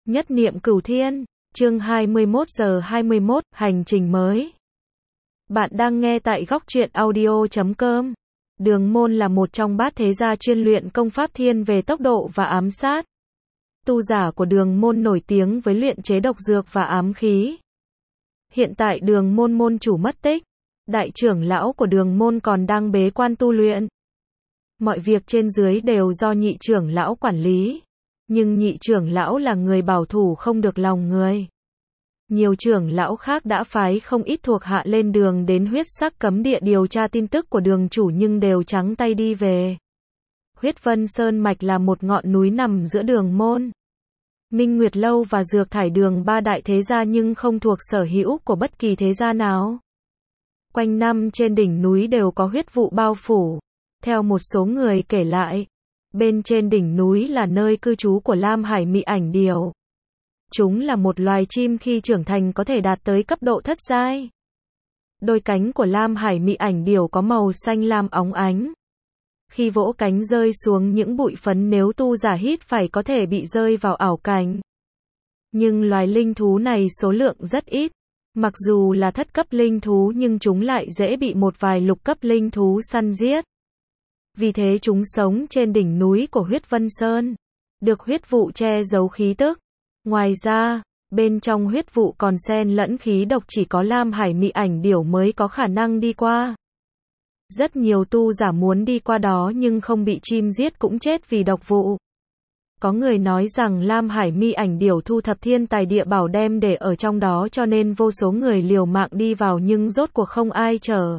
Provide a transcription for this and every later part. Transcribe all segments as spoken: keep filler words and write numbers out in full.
Nhất niệm cửu thiên, chương hai mươi mốt giờ hai mươi mốt, hành trình mới. Bạn đang nghe tại góc truyện audio chấm com. Đường Môn là một trong bát thế gia chuyên luyện công pháp thiên về tốc độ và ám sát. Tu giả của Đường Môn nổi tiếng với luyện chế độc dược và ám khí. Hiện tại Đường Môn môn chủ mất tích, đại trưởng lão của Đường Môn còn đang bế quan tu luyện. Mọi việc trên dưới đều do nhị trưởng lão quản lý. Nhưng nhị trưởng lão là người bảo thủ không được lòng người. Nhiều trưởng lão khác đã phái không ít thuộc hạ lên đường đến huyết sắc cấm địa điều tra tin tức của đường chủ nhưng đều trắng tay đi về. Huyết Vân Sơn Mạch là một ngọn núi nằm giữa Đường Môn, Minh Nguyệt Lâu và Dược Thải Đường ba đại thế gia nhưng không thuộc sở hữu của bất kỳ thế gia nào. Quanh năm trên đỉnh núi đều có huyết vụ bao phủ. Theo một số người kể lại, bên trên đỉnh núi là nơi cư trú của Lam Hải Mị Ảnh Điểu. Chúng là một loài chim khi trưởng thành có thể đạt tới cấp độ thất giai. Đôi cánh của Lam Hải Mị Ảnh Điểu có màu xanh lam óng ánh. Khi vỗ cánh rơi xuống những bụi phấn nếu tu giả hít phải có thể bị rơi vào ảo cảnh. Nhưng loài linh thú này số lượng rất ít. Mặc dù là thất cấp linh thú nhưng chúng lại dễ bị một vài lục cấp linh thú săn giết. Vì thế chúng sống trên đỉnh núi của Huyết Vân Sơn, được huyết vụ che giấu khí tức. Ngoài ra, bên trong huyết vụ còn xen lẫn khí độc chỉ có Lam Hải Mị Ảnh Điểu mới có khả năng đi qua. Rất nhiều tu giả muốn đi qua đó nhưng không bị chim giết cũng chết vì độc vụ. Có người nói rằng Lam Hải Mị Ảnh Điểu thu thập thiên tài địa bảo đem để ở trong đó cho nên vô số người liều mạng đi vào nhưng rốt cuộc không ai trở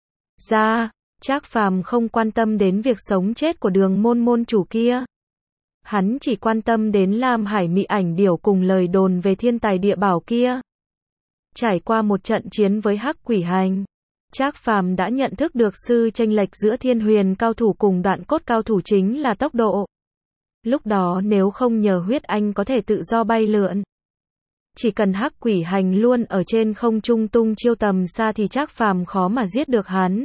ra. Trác Phàm không quan tâm đến việc sống chết của Đường Môn môn chủ kia. Hắn chỉ quan tâm đến Lam Hải Mị Ảnh Điểu cùng lời đồn về thiên tài địa bảo kia. Trải qua một trận chiến với Hắc Quỷ Hành, Trác Phàm đã nhận thức được sự chênh lệch giữa thiên huyền cao thủ cùng đoạn cốt cao thủ chính là tốc độ. Lúc đó nếu không nhờ huyết anh có thể tự do bay lượn. Chỉ cần Hắc Quỷ Hành luôn ở trên không trung tung chiêu tầm xa thì Trác Phàm khó mà giết được hắn.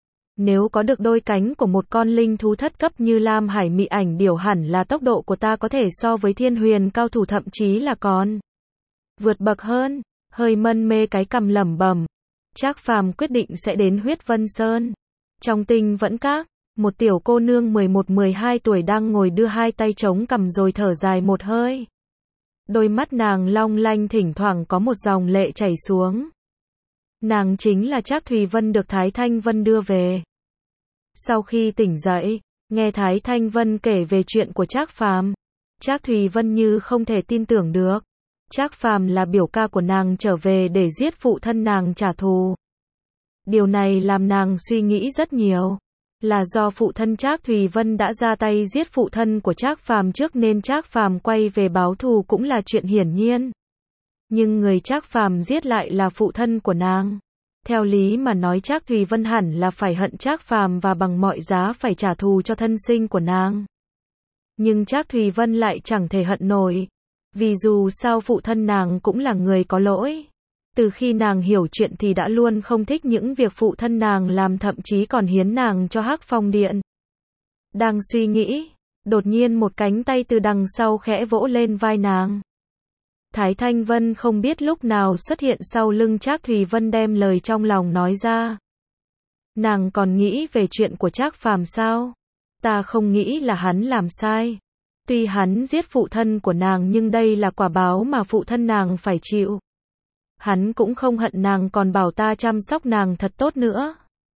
Nếu có được đôi cánh của một con linh thú thất cấp như Lam Hải Mị Ảnh Điểu hẳn là tốc độ của ta có thể so với thiên huyền cao thủ thậm chí là còn vượt bậc hơn. Hơi mân mê cái cằm lẩm bẩm. Trác Phàm quyết định sẽ đến Huyết Vân Sơn. Trong Tinh Vẫn Các, một tiểu cô nương mười một mười hai tuổi đang ngồi đưa hai tay chống cằm rồi thở dài một hơi. Đôi mắt nàng long lanh thỉnh thoảng có một dòng lệ chảy xuống. Nàng chính là Trác Thùy Vân được Thái Thanh Vân đưa về. Sau khi tỉnh dậy, nghe Thái Thanh Vân kể về chuyện của Trác Phàm, Trác Thùy Vân như không thể tin tưởng được. Trác Phàm là biểu ca của nàng trở về để giết phụ thân nàng trả thù. Điều này làm nàng suy nghĩ rất nhiều. Là do phụ thân Trác Thùy Vân đã ra tay giết phụ thân của Trác Phàm trước nên Trác Phàm quay về báo thù cũng là chuyện hiển nhiên. Nhưng người Trác Phàm giết lại là phụ thân của nàng. Theo lý mà nói Trác Thùy Vân hẳn là phải hận Trác Phàm và bằng mọi giá phải trả thù cho thân sinh của nàng. Nhưng Trác Thùy Vân lại chẳng thể hận nổi. Vì dù sao phụ thân nàng cũng là người có lỗi. Từ khi nàng hiểu chuyện thì đã luôn không thích những việc phụ thân nàng làm thậm chí còn hiến nàng cho Hắc Phong Điện. Đang suy nghĩ, đột nhiên một cánh tay từ đằng sau khẽ vỗ lên vai nàng. Thái Thanh Vân không biết lúc nào xuất hiện sau lưng Trác Thùy Vân đem lời trong lòng nói ra. Nàng còn nghĩ về chuyện của Trác Phàm sao? Ta không nghĩ là hắn làm sai. Tuy hắn giết phụ thân của nàng nhưng đây là quả báo mà phụ thân nàng phải chịu. Hắn cũng không hận nàng còn bảo ta chăm sóc nàng thật tốt nữa.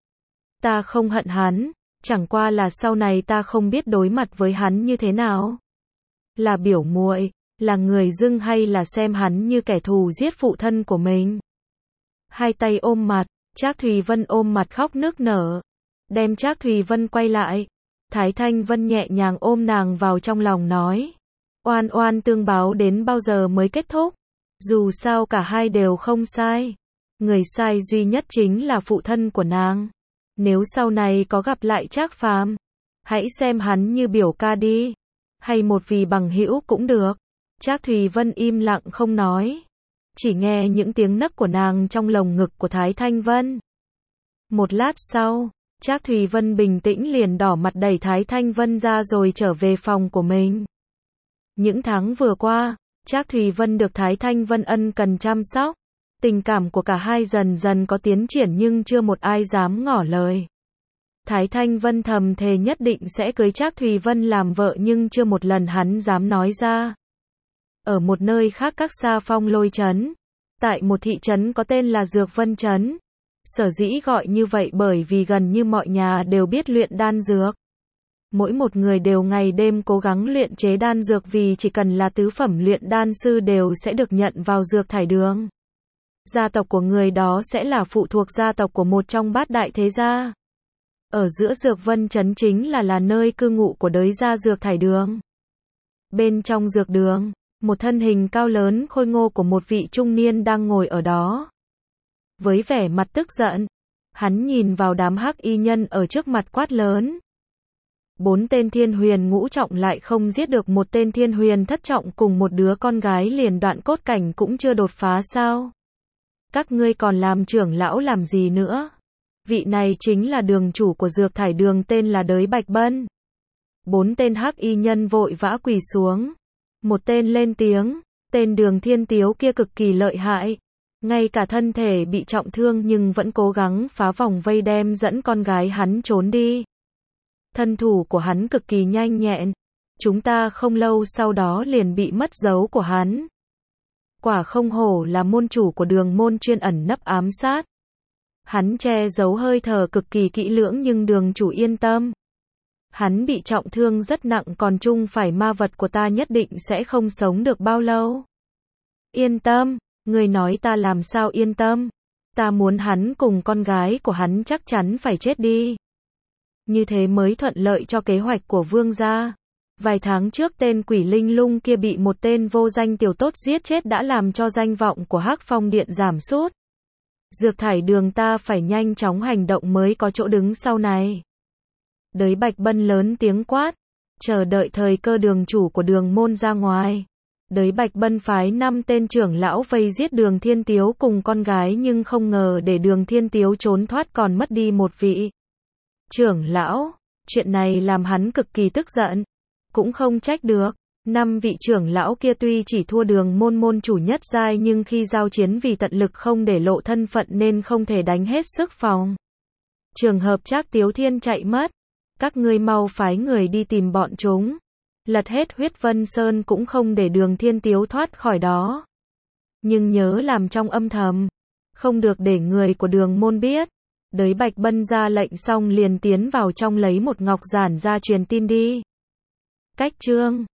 Ta không hận hắn, chẳng qua là sau này ta không biết đối mặt với hắn như thế nào. Là biểu muội, là người dưng hay là xem hắn như kẻ thù giết phụ thân của mình. Hai tay ôm mặt, Trác Thùy Vân ôm mặt khóc nức nở. Đem Trác Thùy Vân quay lại. Thái Thanh Vân nhẹ nhàng ôm nàng vào trong lòng nói. Oan oan tương báo đến bao giờ mới kết thúc? Dù sao cả hai đều không sai. Người sai duy nhất chính là phụ thân của nàng. Nếu sau này có gặp lại Trác Phàm, hãy xem hắn như biểu ca đi. Hay một vì bằng hữu cũng được. Trác Thùy Vân im lặng không nói. Chỉ nghe những tiếng nấc của nàng trong lồng ngực của Thái Thanh Vân. Một lát sau, Trác Thùy Vân bình tĩnh liền đỏ mặt đẩy Thái Thanh Vân ra rồi trở về phòng của mình. Những tháng vừa qua, Trác Thùy Vân được Thái Thanh Vân ân cần chăm sóc. Tình cảm của cả hai dần dần có tiến triển nhưng chưa một ai dám ngỏ lời. Thái Thanh Vân thầm thề nhất định sẽ cưới Trác Thùy Vân làm vợ nhưng chưa một lần hắn dám nói ra. Ở một nơi khác cách xa Phong Lôi trấn, tại một thị trấn có tên là Dược Vân trấn. Sở dĩ gọi như vậy bởi vì gần như mọi nhà đều biết luyện đan dược. Mỗi một người đều ngày đêm cố gắng luyện chế đan dược vì chỉ cần là tứ phẩm luyện đan sư đều sẽ được nhận vào dược thải đường. Gia tộc của người đó sẽ là phụ thuộc gia tộc của một trong bát đại thế gia. Ở giữa Dược Vân trấn chính là là nơi cư ngụ của đới gia dược thải đường. Bên trong dược đường, một thân hình cao lớn khôi ngô của một vị trung niên đang ngồi ở đó. Với vẻ mặt tức giận, hắn nhìn vào đám hắc y nhân ở trước mặt quát lớn. Bốn tên thiên huyền ngũ trọng lại không giết được một tên thiên huyền thất trọng cùng một đứa con gái liền đoạn cốt cảnh cũng chưa đột phá sao? Các ngươi còn làm trưởng lão làm gì nữa? Vị này chính là đường chủ của dược thải đường tên là Đới Bạch Bân. Bốn tên hắc y nhân vội vã quỳ xuống. Một tên lên tiếng, tên Đường Thiên Tiếu kia cực kỳ lợi hại. Ngay cả thân thể bị trọng thương nhưng vẫn cố gắng phá vòng vây đem dẫn con gái hắn trốn đi. Thân thủ của hắn cực kỳ nhanh nhẹn. Chúng ta không lâu sau đó liền bị mất dấu của hắn. Quả không hổ là môn chủ của đường môn chuyên ẩn nấp ám sát. Hắn che giấu hơi thở cực kỳ kỹ lưỡng nhưng đường chủ yên tâm. Hắn bị trọng thương rất nặng còn chung phải ma vật của ta nhất định sẽ không sống được bao lâu. Yên tâm, người nói ta làm sao yên tâm. Ta muốn hắn cùng con gái của hắn chắc chắn phải chết đi. Như thế mới thuận lợi cho kế hoạch của vương gia. Vài tháng trước tên quỷ linh lung kia bị một tên vô danh tiểu tốt giết chết đã làm cho danh vọng của Hắc Phong Điện giảm sút. Dược thải đường ta phải nhanh chóng hành động mới có chỗ đứng sau này. Đới Bạch Bân lớn tiếng quát, chờ đợi thời cơ đường chủ của đường môn ra ngoài. Đới Bạch Bân phái năm tên trưởng lão vây giết Đường Thiên Tiếu cùng con gái nhưng không ngờ để Đường Thiên Tiếu trốn thoát còn mất đi một vị trưởng lão. Chuyện này làm hắn cực kỳ tức giận. Cũng không trách được. Năm vị trưởng lão kia tuy chỉ thua đường môn môn chủ nhất giai nhưng khi giao chiến vì tận lực không để lộ thân phận nên không thể đánh hết sức phòng. Trường hợp Trác Tiếu Thiên chạy mất. Các ngươi mau phái người đi tìm bọn chúng. Lật hết Huyết Vân Sơn cũng không để Đường Thiên Tiếu thoát khỏi đó. Nhưng nhớ làm trong âm thầm. Không được để người của đường môn biết. Đới Bạch Bân ra lệnh xong liền tiến vào trong lấy một ngọc giản ra truyền tin đi. Cách chương